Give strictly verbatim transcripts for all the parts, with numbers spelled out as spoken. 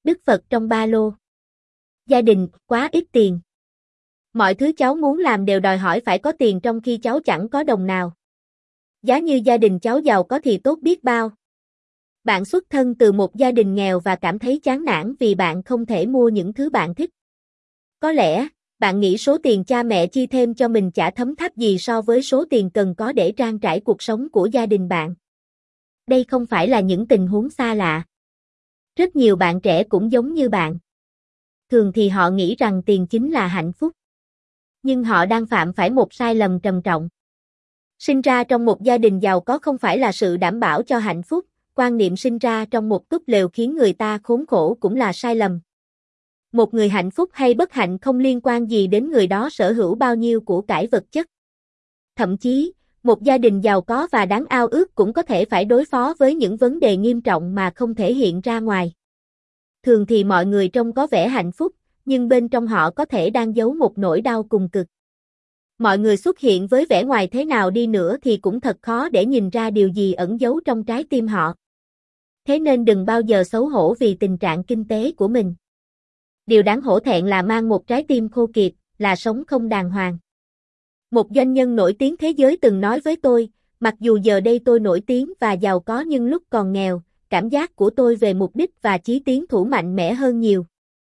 Đức Phật trong ba lô. Gia đình, quá ít tiền. Mọi thứ cháu muốn làm đều đòi hỏi phải có tiền trong khi cháu chẳng có đồng nào. Giá như gia đình cháu giàu có thì tốt biết bao. Bạn xuất thân từ một gia đình nghèo và cảm thấy chán nản vì bạn không thể mua những thứ bạn thích. Có lẽ, bạn nghĩ số tiền cha mẹ chi thêm cho mình chả thấm tháp gì so với số tiền cần có để trang trải cuộc sống của gia đình bạn. Đây không phải là những tình huống xa lạ. Rất nhiều bạn trẻ cũng giống như bạn. Thường thì họ nghĩ rằng tiền chính là hạnh phúc. Nhưng họ đang phạm phải một sai lầm trầm trọng. Sinh ra trong một gia đình giàu có không phải là sự đảm bảo cho hạnh phúc, quan niệm sinh ra trong một túp lều khiến người ta khốn khổ cũng là sai lầm. Một người hạnh phúc hay bất hạnh không liên quan gì đến người đó sở hữu bao nhiêu của cải vật chất. Thậm chí, một gia đình giàu có và đáng ao ước cũng có thể phải đối phó với những vấn đề nghiêm trọng mà không thể hiện ra ngoài. Thường thì mọi người trông có vẻ hạnh phúc, nhưng bên trong họ có thể đang giấu một nỗi đau cùng cực. Mọi người xuất hiện với vẻ ngoài thế nào đi nữa thì cũng thật khó để nhìn ra điều gì ẩn giấu trong trái tim họ. Thế nên đừng bao giờ xấu hổ vì tình trạng kinh tế của mình. Điều đáng hổ thẹn là mang một trái tim khô kiệt, là sống không đàng hoàng. Một doanh nhân nổi tiếng thế giới từng nói với tôi, mặc dù giờ đây tôi nổi tiếng và giàu có nhưng lúc còn nghèo, cảm giác của tôi về mục đích và chí tiến thủ mạnh mẽ hơn nhiều.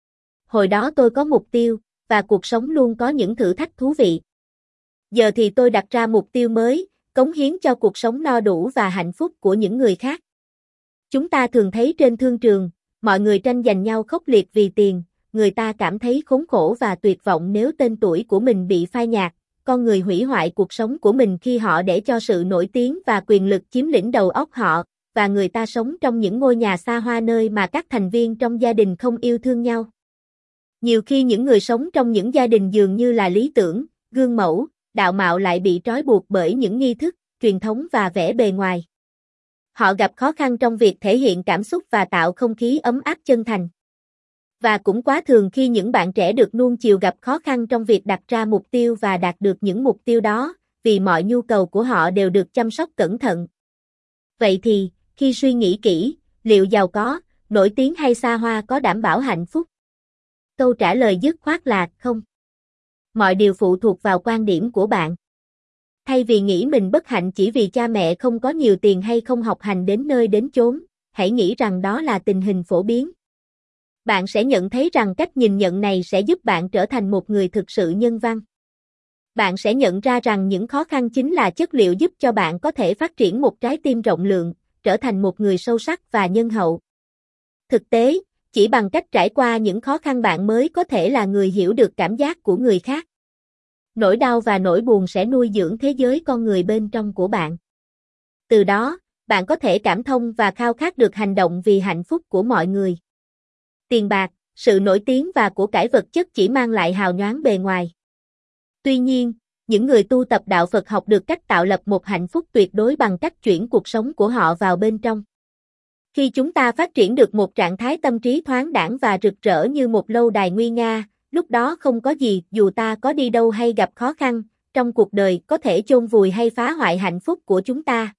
Hồi đó tôi có mục tiêu, và cuộc sống luôn có những thử thách thú vị. Giờ thì tôi đặt ra mục tiêu mới, cống hiến cho cuộc sống no đủ và hạnh phúc của những người khác. Chúng ta thường thấy trên thương trường, mọi người tranh giành nhau khốc liệt vì tiền, người ta cảm thấy khốn khổ và tuyệt vọng nếu tên tuổi của mình bị phai nhạt, con người hủy hoại cuộc sống của mình khi họ để cho sự nổi tiếng và quyền lực chiếm lĩnh đầu óc họ, và người ta sống trong những ngôi nhà xa hoa nơi mà các thành viên trong gia đình không yêu thương nhau. Nhiều khi những người sống trong những gia đình dường như là lý tưởng, gương mẫu, đạo mạo lại bị trói buộc bởi những nghi thức, truyền thống và vẻ bề ngoài. Họ gặp khó khăn trong việc thể hiện cảm xúc và tạo không khí ấm áp chân thành. Và cũng quá thường khi những bạn trẻ được nuông chiều gặp khó khăn trong việc đặt ra mục tiêu và đạt được những mục tiêu đó, vì mọi nhu cầu của họ đều được chăm sóc cẩn thận. Vậy thì, khi suy nghĩ kỹ, liệu giàu có, nổi tiếng hay xa hoa có đảm bảo hạnh phúc? Câu trả lời dứt khoát là không. Mọi điều phụ thuộc vào quan điểm của bạn. Thay vì nghĩ mình bất hạnh chỉ vì cha mẹ không có nhiều tiền hay không học hành đến nơi đến chốn, hãy nghĩ rằng đó là tình hình phổ biến. Bạn sẽ nhận thấy rằng cách nhìn nhận này sẽ giúp bạn trở thành một người thực sự nhân văn. Bạn sẽ nhận ra rằng những khó khăn chính là chất liệu giúp cho bạn có thể phát triển một trái tim rộng lượng, trở thành một người sâu sắc và nhân hậu. Thực tế, chỉ bằng cách trải qua những khó khăn bạn mới có thể là người hiểu được cảm giác của người khác. Nỗi đau và nỗi buồn sẽ nuôi dưỡng thế giới con người bên trong của bạn. Từ đó, bạn có thể cảm thông và khao khát được hành động vì hạnh phúc của mọi người. Tiền bạc, sự nổi tiếng và của cải vật chất chỉ mang lại hào nhoáng bề ngoài. Tuy nhiên, những người tu tập đạo Phật học được cách tạo lập một hạnh phúc tuyệt đối bằng cách chuyển cuộc sống của họ vào bên trong. Khi chúng ta phát triển được một trạng thái tâm trí thoáng đãng và rực rỡ như một lâu đài nguy nga, lúc đó không có gì, dù ta có đi đâu hay gặp khó khăn, trong cuộc đời có thể chôn vùi hay phá hoại hạnh phúc của chúng ta.